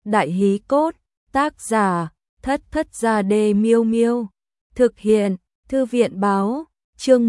Đại hí cốt, tác giả, Thất Thất Gia Đê Miêu Miêu. Thực hiện, Thư viện báo, chương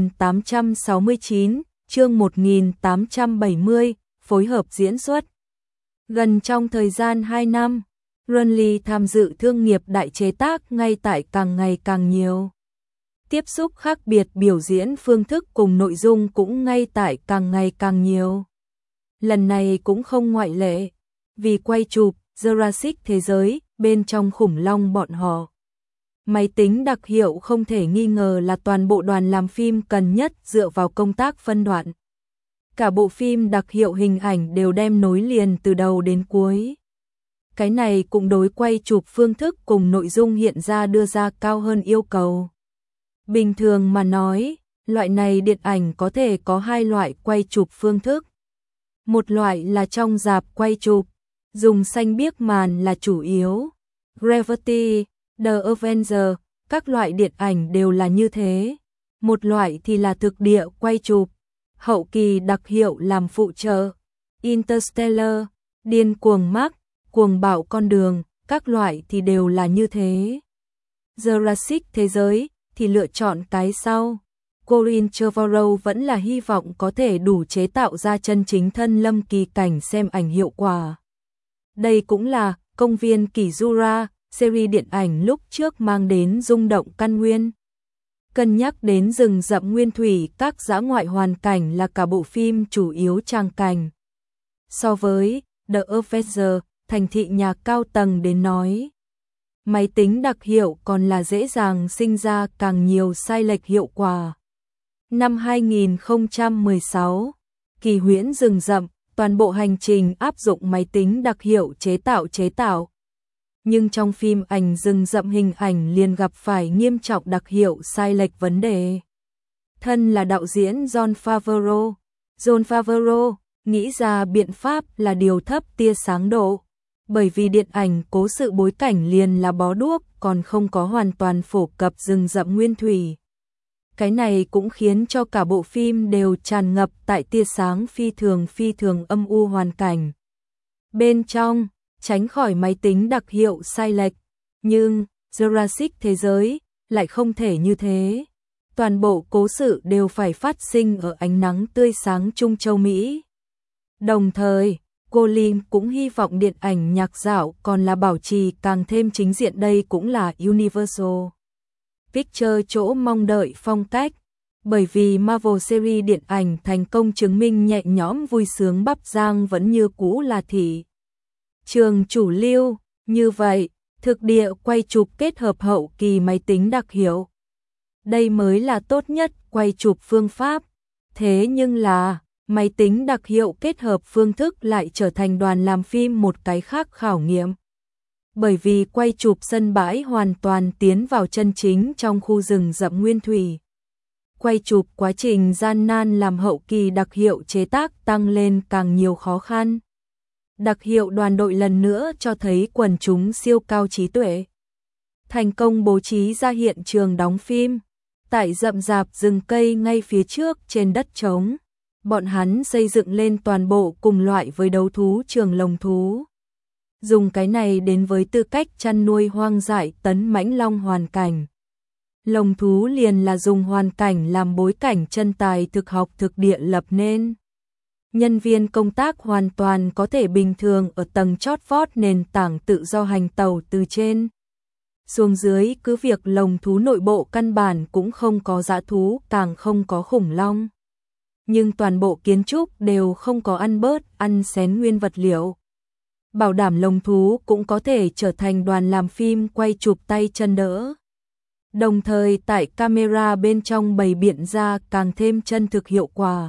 1869, chương 1870, phối hợp diễn xuất. Gần trong thời gian 2 năm, Runly tham dự thương nghiệp đại chế tác ngay tại càng ngày càng nhiều. Tiếp xúc khác biệt biểu diễn phương thức cùng nội dung cũng ngay tại càng ngày càng nhiều. Lần này cũng không ngoại lệ, vì quay chụp Jurassic Thế giới bên trong khủng long bọn họ. Máy tính đặc hiệu không thể nghi ngờ là toàn bộ đoàn làm phim cần nhất dựa vào công tác phân đoạn. Cả bộ phim đặc hiệu hình ảnh đều đem nối liền từ đầu đến cuối. Cái này cũng đối quay chụp phương thức cùng nội dung hiện ra đưa ra cao hơn yêu cầu. Bình thường mà nói, loại này điện ảnh có thể có hai loại quay chụp phương thức. Một loại là trong rạp quay chụp, dùng xanh biếc màn là chủ yếu. Gravity, The Avenger, các loại điện ảnh đều là như thế. Một loại thì là thực địa quay chụp, hậu kỳ đặc hiệu làm phụ trợ. Interstellar, Điên cuồng Max, Cuồng bạo con đường, các loại thì đều là như thế. Jurassic Thế giới thì lựa chọn cái sau. Colin Trevorrow vẫn là hy vọng có thể đủ chế tạo ra chân chính thân lâm kỳ cảnh xem ảnh hiệu quả. Đây cũng là Công viên Kỷ Jura, series điện ảnh lúc trước mang đến rung động căn nguyên. Cân nhắc đến rừng rậm nguyên thủy, các dã ngoại hoàn cảnh là cả bộ phim chủ yếu tràng cảnh. So với The Avenger, thành thị nhà cao tầng đến nói, máy tính đặc hiệu còn là dễ dàng sinh ra càng nhiều sai lệch hiệu quả. Năm 2016, Kỳ huyễn rừng rậm, toàn bộ hành trình áp dụng máy tính đặc hiệu chế tạo. Nhưng trong phim ảnh rừng rậm hình ảnh liền gặp phải nghiêm trọng đặc hiệu sai lệch vấn đề. Thân là đạo diễn Jon Favreau nghĩ ra biện pháp là điều thấp tia sáng độ, bởi vì điện ảnh cố sự bối cảnh liền là bó đuốc còn không có hoàn toàn phổ cập rừng rậm nguyên thủy. Cái này cũng khiến cho cả bộ phim đều tràn ngập tại tia sáng phi thường âm u hoàn cảnh. Bên trong, tránh khỏi máy tính đặc hiệu sai lệch, nhưng Jurassic Thế giới lại không thể như thế. Toàn bộ cố sự đều phải phát sinh ở ánh nắng tươi sáng Trung Châu Mỹ. Đồng thời, Colin cũng hy vọng điện ảnh nhạc dạo còn là bảo trì càng thêm chính diện, đây cũng là Universal Pictures chỗ mong đợi phong cách, bởi vì Marvel series điện ảnh thành công chứng minh nhẹ nhõm vui sướng bắp giang vẫn như cũ là thị trường chủ lưu, như vậy, thực địa quay chụp kết hợp hậu kỳ máy tính đặc hiệu. Đây mới là tốt nhất quay chụp phương pháp, thế nhưng là máy tính đặc hiệu kết hợp phương thức lại trở thành đoàn làm phim một cái khác khảo nghiệm. Bởi vì quay chụp sân bãi hoàn toàn tiến vào chân chính trong khu rừng rậm nguyên thủy. Quay chụp quá trình gian nan làm hậu kỳ đặc hiệu chế tác tăng lên càng nhiều khó khăn. Đặc hiệu đoàn đội lần nữa cho thấy quần chúng siêu cao trí tuệ. Thành công bố trí ra hiện trường đóng phim, tại rậm rạp rừng cây ngay phía trước trên đất trống. Bọn hắn xây dựng lên toàn bộ cùng loại với đấu thú trường lồng thú. Dùng cái này đến với tư cách chăn nuôi hoang dại tấn mãnh long hoàn cảnh. Lồng thú liền là dùng hoàn cảnh làm bối cảnh chân tài thực học thực địa lập nên. Nhân viên công tác hoàn toàn có thể bình thường ở tầng chót vót nền tảng tự do hành tàu từ trên xuống dưới, cứ việc lồng thú nội bộ căn bản cũng không có dã thú, càng không có khủng long. Nhưng toàn bộ kiến trúc đều không có ăn bớt, ăn xén nguyên vật liệu. Bảo đảm lồng thú cũng có thể trở thành đoàn làm phim quay chụp tay chân đỡ. Đồng thời tại camera bên trong bày biện ra càng thêm chân thực hiệu quả.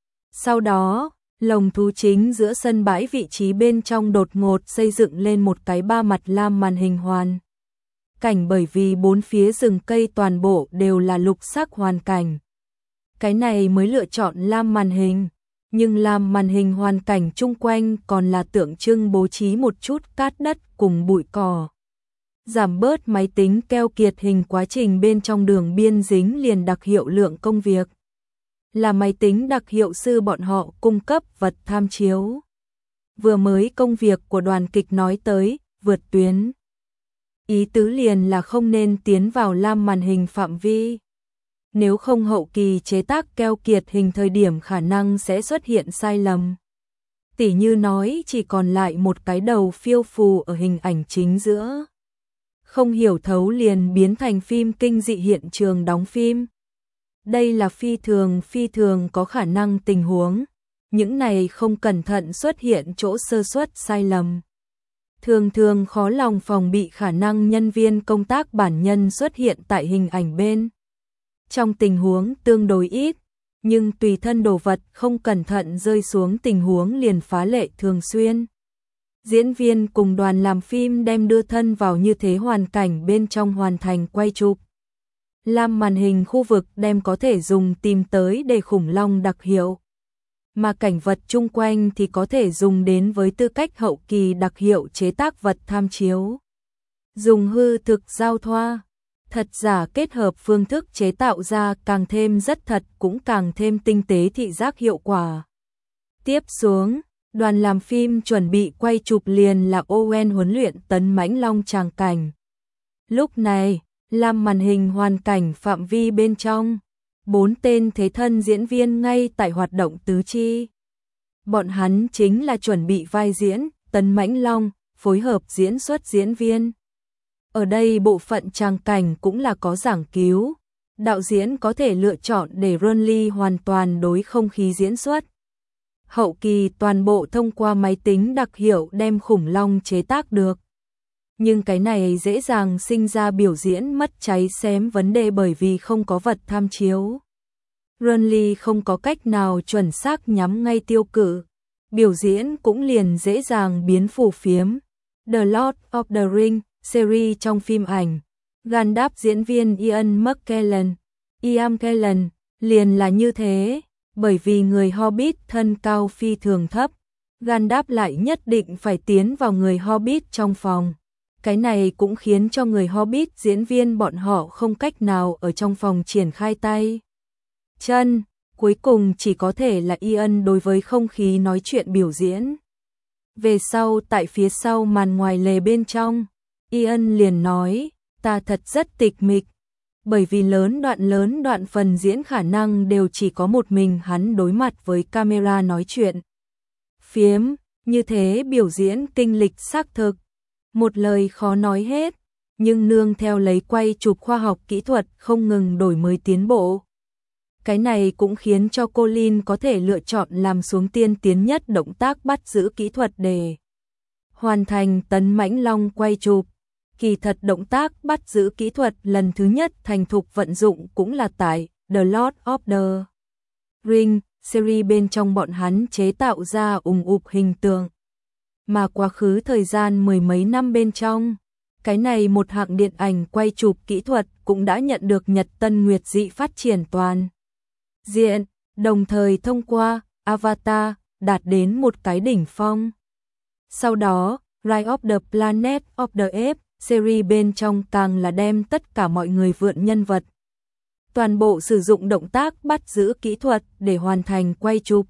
Sau đó, lồng thú chính giữa sân bãi vị trí bên trong đột ngột xây dựng lên một cái 3 mặt lam màn hình hoàn cảnh, bởi vì bốn phía rừng cây toàn bộ đều là lục sắc hoàn cảnh. Cái này mới lựa chọn lam màn hình, nhưng lam màn hình hoàn cảnh chung quanh còn là tượng trưng bố trí một chút cát đất cùng bụi cỏ. Giảm bớt máy tính keo kiệt hình quá trình bên trong đường biên dính liền đặc hiệu lượng công việc. Là máy tính đặc hiệu sư bọn họ cung cấp vật tham chiếu. vừa mới công việc của đoàn kịch nói tới, vượt tuyến. Ý tứ liền là không nên tiến vào lam màn hình phạm vi. Nếu không hậu kỳ chế tác keo kiệt hình thời điểm khả năng sẽ xuất hiện sai lầm. Tỉ như nói chỉ còn lại một cái đầu phiêu phù ở hình ảnh chính giữa. Không hiểu thấu liền biến thành phim kinh dị hiện trường đóng phim. Đây là phi thường có khả năng tình huống. Những này không cẩn thận xuất hiện chỗ sơ suất sai lầm. Thường khó lòng phòng bị khả năng nhân viên công tác bản nhân xuất hiện tại hình ảnh bên. Trong tình huống tương đối ít, nhưng tùy thân đồ vật không cẩn thận rơi xuống tình huống liền phá lệ thường xuyên. Diễn viên cùng đoàn làm phim đem đưa thân vào như thế hoàn cảnh bên trong hoàn thành quay chụp. Lam màn hình khu vực đem có thể dùng tìm tới để khủng long đặc hiệu. Mà cảnh vật chung quanh thì có thể dùng đến với tư cách hậu kỳ đặc hiệu chế tác vật tham chiếu. Dùng hư thực giao thoa, thật giả kết hợp phương thức chế tạo ra càng thêm rất thật cũng càng thêm tinh tế thị giác hiệu quả. Tiếp xuống, đoàn làm phim chuẩn bị quay chụp liền là Owen huấn luyện tấn mãnh long tràng cảnh. Lúc này, lam màn hình hoàn cảnh phạm vi bên trong. 4 tên thế thân diễn viên ngay tại hoạt động tứ chi. Bọn hắn chính là chuẩn bị vai diễn, tấn mãnh long, phối hợp diễn xuất diễn viên. Ở đây bộ phận tràng cảnh cũng là có giảng cứu. Đạo diễn có thể lựa chọn để Ronly hoàn toàn đối không khí diễn xuất. Hậu kỳ toàn bộ thông qua máy tính đặc hiệu đem khủng long chế tác được. Nhưng cái này dễ dàng sinh ra biểu diễn mất cháy xém vấn đề bởi vì không có vật tham chiếu. Ronly không có cách nào chuẩn xác nhắm ngay tiêu cự. Biểu diễn cũng liền dễ dàng biến phù phiếm. The Lord of the Rings series trong phim ảnh. Gandalf diễn viên Ian McKellen liền là như thế. Bởi vì người Hobbit thân cao phi thường thấp. Gandalf lại nhất định phải tiến vào người Hobbit trong phòng. Cái này cũng khiến cho người Hobbit diễn viên bọn họ không cách nào ở trong phòng triển khai tay chân, cuối cùng chỉ có thể là Ian đối với không khí nói chuyện biểu diễn. Về sau tại phía sau màn ngoài lề bên trong, Ian liền nói, ta thật rất tịch mịch, bởi vì lớn đoạn phần diễn khả năng đều chỉ có một mình hắn đối mặt với camera nói chuyện. Phiếm, như thế biểu diễn kinh lịch xác thực, một lời khó nói hết, nhưng nương theo lấy quay chụp khoa học kỹ thuật không ngừng đổi mới tiến bộ. Cái này cũng khiến cho Colin có thể lựa chọn làm xuống tiên tiến nhất động tác bắt giữ kỹ thuật để hoàn thành tấn mãnh long quay chụp. Kỳ thật động tác bắt giữ kỹ thuật lần thứ nhất thành thục vận dụng cũng là tại The Lord of the Rings series bên trong bọn hắn chế tạo ra ùp hình tượng. Mà quá khứ thời gian mười mấy năm bên trong, cái này một hạng điện ảnh quay chụp kỹ thuật cũng đã nhận được Nhật Tân Nguyệt Dị phát triển toàn diện, đồng thời thông qua Avatar đạt đến một cái đỉnh phong. Sau đó, Rise of the Planet of the Apes series bên trong càng là đem tất cả mọi người vượn nhân vật. Toàn bộ sử dụng động tác bắt giữ kỹ thuật để hoàn thành quay chụp.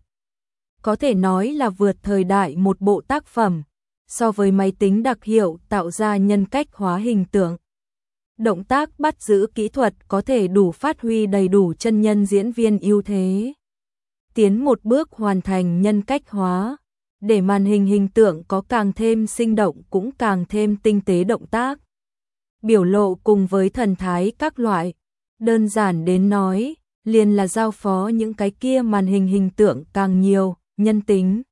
Có thể nói là vượt thời đại một bộ tác phẩm, so với máy tính đặc hiệu tạo ra nhân cách hóa hình tượng. Động tác bắt giữ kỹ thuật có thể đủ phát huy đầy đủ chân nhân diễn viên ưu thế. Tiến một bước hoàn thành nhân cách hóa, để màn hình hình tượng có càng thêm sinh động cũng càng thêm tinh tế động tác. Biểu lộ cùng với thần thái các loại, đơn giản đến nói, liền là giao phó những cái kia màn hình hình tượng càng nhiều, nhân tính.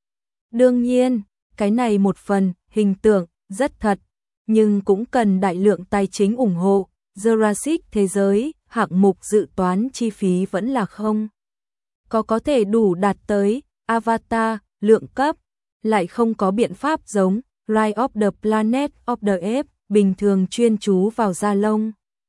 Đương nhiên, cái này một phần, hình tượng, rất thật, nhưng cũng cần đại lượng tài chính ủng hộ. Jurassic thế giới, hạng mục dự toán chi phí vẫn là không có thể đủ đạt tới Avatar, lượng cấp, lại không có biện pháp giống Rise of the Planet of the Apes, bình thường chuyên chú vào da lông,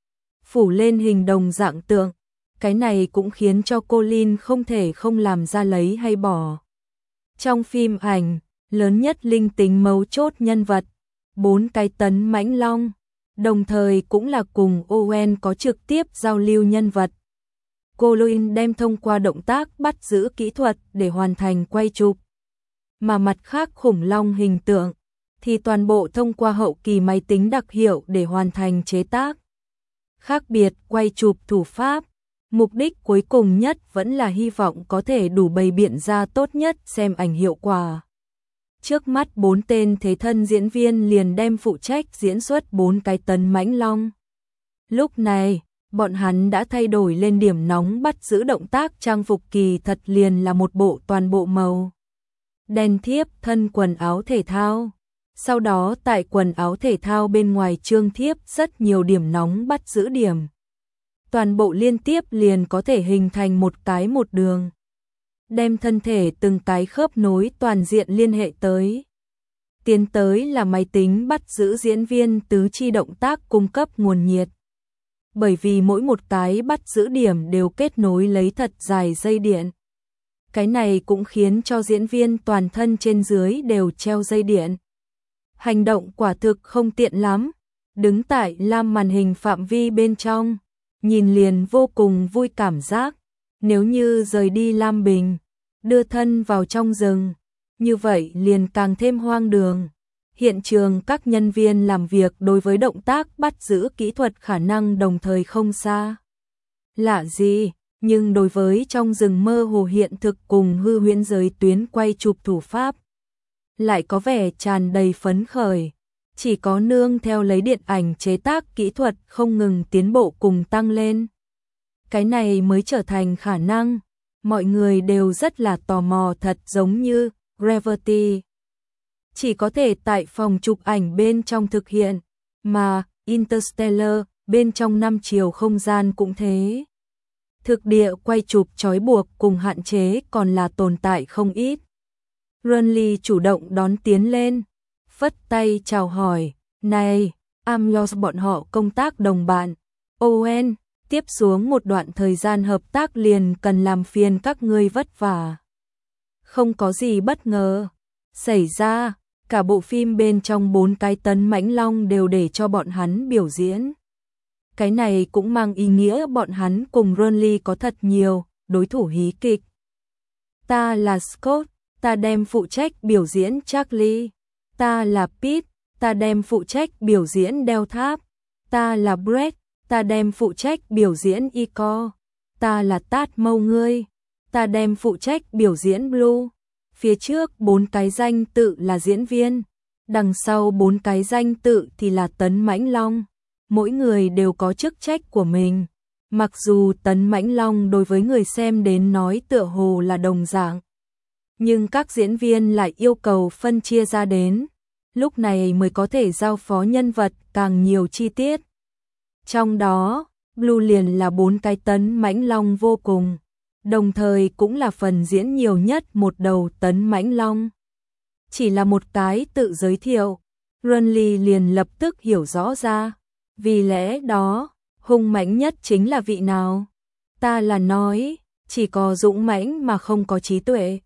phủ lên hình đồng dạng tượng. Cái này cũng khiến cho Colin không thể không làm ra lấy hay bỏ. Trong phim ảnh, lớn nhất linh tính mấu chốt nhân vật, 4 cái tấn mãnh long, đồng thời cũng là cùng Owen có trực tiếp giao lưu nhân vật. Colin đem thông qua động tác bắt giữ kỹ thuật để hoàn thành quay chụp. mà mặt khác khủng long hình tượng thì toàn bộ thông qua hậu kỳ máy tính đặc hiệu để hoàn thành chế tác. Khác biệt quay chụp thủ pháp, mục đích cuối cùng nhất vẫn là hy vọng có thể đủ bày biện ra tốt nhất xem ảnh hiệu quả. Trước mắt 4 tên thế thân diễn viên liền đem phụ trách diễn xuất 4 cái tấn mãnh long. Lúc này, bọn hắn đã thay đổi lên điểm nóng bắt giữ động tác trang phục kỳ thật liền là một bộ toàn bộ màu đen thiếp thân quần áo thể thao. Sau đó tại quần áo thể thao bên ngoài trương thiếp rất nhiều điểm nóng bắt giữ điểm. Toàn bộ liên tiếp liền có thể hình thành một đường. Đem thân thể từng cái khớp nối toàn diện liên hệ tới. Tiến tới là máy tính bắt giữ diễn viên tứ chi động tác cung cấp nguồn nhiệt. Bởi vì mỗi một cái bắt giữ điểm đều kết nối lấy thật dài dây điện. Cái này cũng khiến cho diễn viên toàn thân trên dưới đều treo dây điện. Hành động quả thực không tiện lắm, đứng tại lam màn hình phạm vi bên trong, nhìn liền vô cùng vui cảm giác. Nếu như rời đi lam bình, đưa thân vào trong rừng, như vậy liền càng thêm hoang đường. Hiện trường các nhân viên làm việc đối với động tác bắt giữ kỹ thuật khả năng đồng thời không xa lạ gì, nhưng đối với trong rừng mơ hồ hiện thực cùng hư huyễn giới tuyến quay chụp thủ pháp lại có vẻ tràn đầy phấn khởi, chỉ có nương theo lấy điện ảnh chế tác kỹ thuật không ngừng tiến bộ cùng tăng lên. Cái này mới trở thành khả năng, mọi người đều rất là tò mò, thật giống như Gravity. Chỉ có thể tại phòng chụp ảnh bên trong thực hiện, mà Interstellar bên trong 5 chiều không gian cũng thế. Thực địa quay chụp trói buộc cùng hạn chế còn là tồn tại không ít. Renly chủ động đón tiến lên, phất tay chào hỏi, này, Amlos bọn họ công tác đồng bạn, Owen, tiếp xuống một đoạn thời gian hợp tác liền cần làm phiền các ngươi vất vả. Không có gì bất ngờ xảy ra, cả bộ phim bên trong 4 cái tấn mãnh long đều để cho bọn hắn biểu diễn. Cái này cũng mang ý nghĩa bọn hắn cùng Renly có thật nhiều đối thủ hí kịch. Ta là Scott, ta đem phụ trách biểu diễn Charlie. Ta là Pete, ta đem phụ trách biểu diễn đeo tháp. Ta là Brett, ta đem phụ trách biểu diễn Icor. Ta là Tát Mâu ngươi, ta đem phụ trách biểu diễn Blue. Phía trước 4 cái danh tự là diễn viên, đằng sau 4 cái danh tự thì là tấn mãnh long. Mỗi người đều có chức trách của mình. Mặc dù tấn mãnh long đối với người xem đến nói tựa hồ là đồng dạng, nhưng các diễn viên lại yêu cầu phân chia ra đến, lúc này mới có thể giao phó nhân vật càng nhiều chi tiết. Trong đó, Blue liền là 4 cái tấn mãnh long vô cùng, đồng thời cũng là phần diễn nhiều nhất một đầu tấn mãnh long. Chỉ là một cái tự giới thiệu, Renly liền lập tức hiểu rõ ra, vì lẽ đó, hung mãnh nhất chính là vị nào? Ta là nói, chỉ có dũng mãnh mà không có trí tuệ.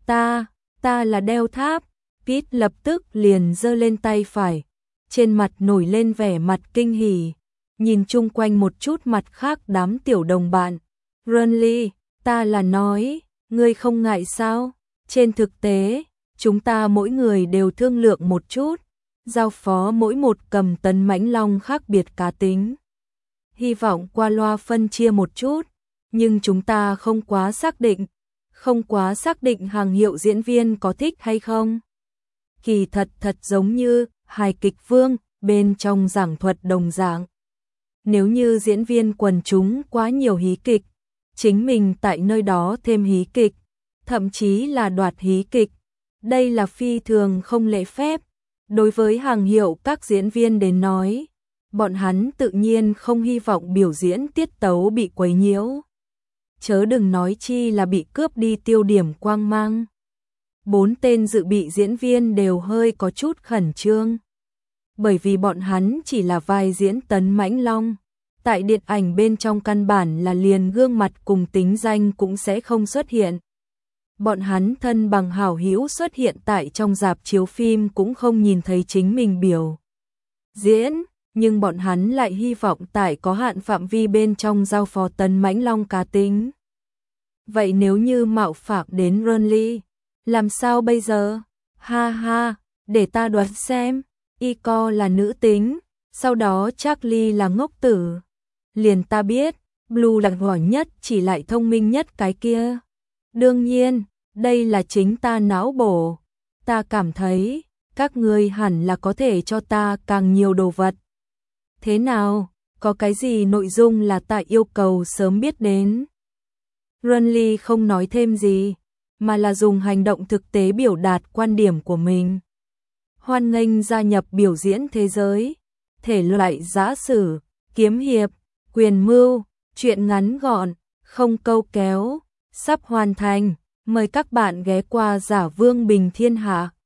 Ta là đeo tháp. Pete lập tức liền giơ lên tay phải, trên mặt nổi lên vẻ mặt kinh hỉ, nhìn chung quanh một chút mặt khác đám tiểu đồng bạn. Renly, ta là nói, ngươi không ngại sao? Trên thực tế, chúng ta mỗi người đều thương lượng một chút, giao phó mỗi một cầm tấn mãnh long khác biệt cá tính. Hy vọng qua loa phân chia một chút, nhưng chúng ta không quá xác định hàng hiệu diễn viên có thích hay không. Kỳ thật giống như hài kịch vương bên trong giảng thuật đồng dạng. Nếu như diễn viên quần chúng quá nhiều hí kịch, chính mình tại nơi đó thêm hí kịch, thậm chí là đoạt hí kịch, đây là phi thường không lễ phép. Đối với hàng hiệu các diễn viên đến nói, bọn hắn tự nhiên không hy vọng biểu diễn tiết tấu bị quấy nhiễu. Chớ đừng nói chi là bị cướp đi tiêu điểm quang mang. 4 tên dự bị diễn viên đều hơi có chút khẩn trương. Bởi vì bọn hắn chỉ là vai diễn tấn mãnh long. Tại điện ảnh bên trong căn bản là liền gương mặt cùng tính danh cũng sẽ không xuất hiện. Bọn hắn thân bằng hảo hữu xuất hiện tại trong rạp chiếu phim cũng không nhìn thấy chính mình biểu diễn, nhưng bọn hắn lại hy vọng tại có hạn phạm vi bên trong giao phó tấn mãnh long cá tính. Vậy nếu như mạo phạm đến Renly, Làm sao bây giờ? Ha ha, để ta đoán xem. Iko là nữ tính, sau đó Charlie là ngốc tử. Liền ta biết, Blue là giỏi nhất chỉ lại thông minh nhất cái kia. Đương nhiên, đây là chính ta não bổ. Ta cảm thấy, các ngươi hẳn là có thể cho ta càng nhiều đồ vật. Thế nào, có cái gì nội dung là ta yêu cầu sớm biết đến? Renly không nói thêm gì, mà là dùng hành động thực tế biểu đạt quan điểm của mình. Hoan nghênh gia nhập biểu diễn thế giới, thể loại giã sử, kiếm hiệp, quyền mưu, truyện ngắn gọn, không câu kéo, sắp hoàn thành, mời các bạn ghé qua Giả Vương Bình Thiên Hạ.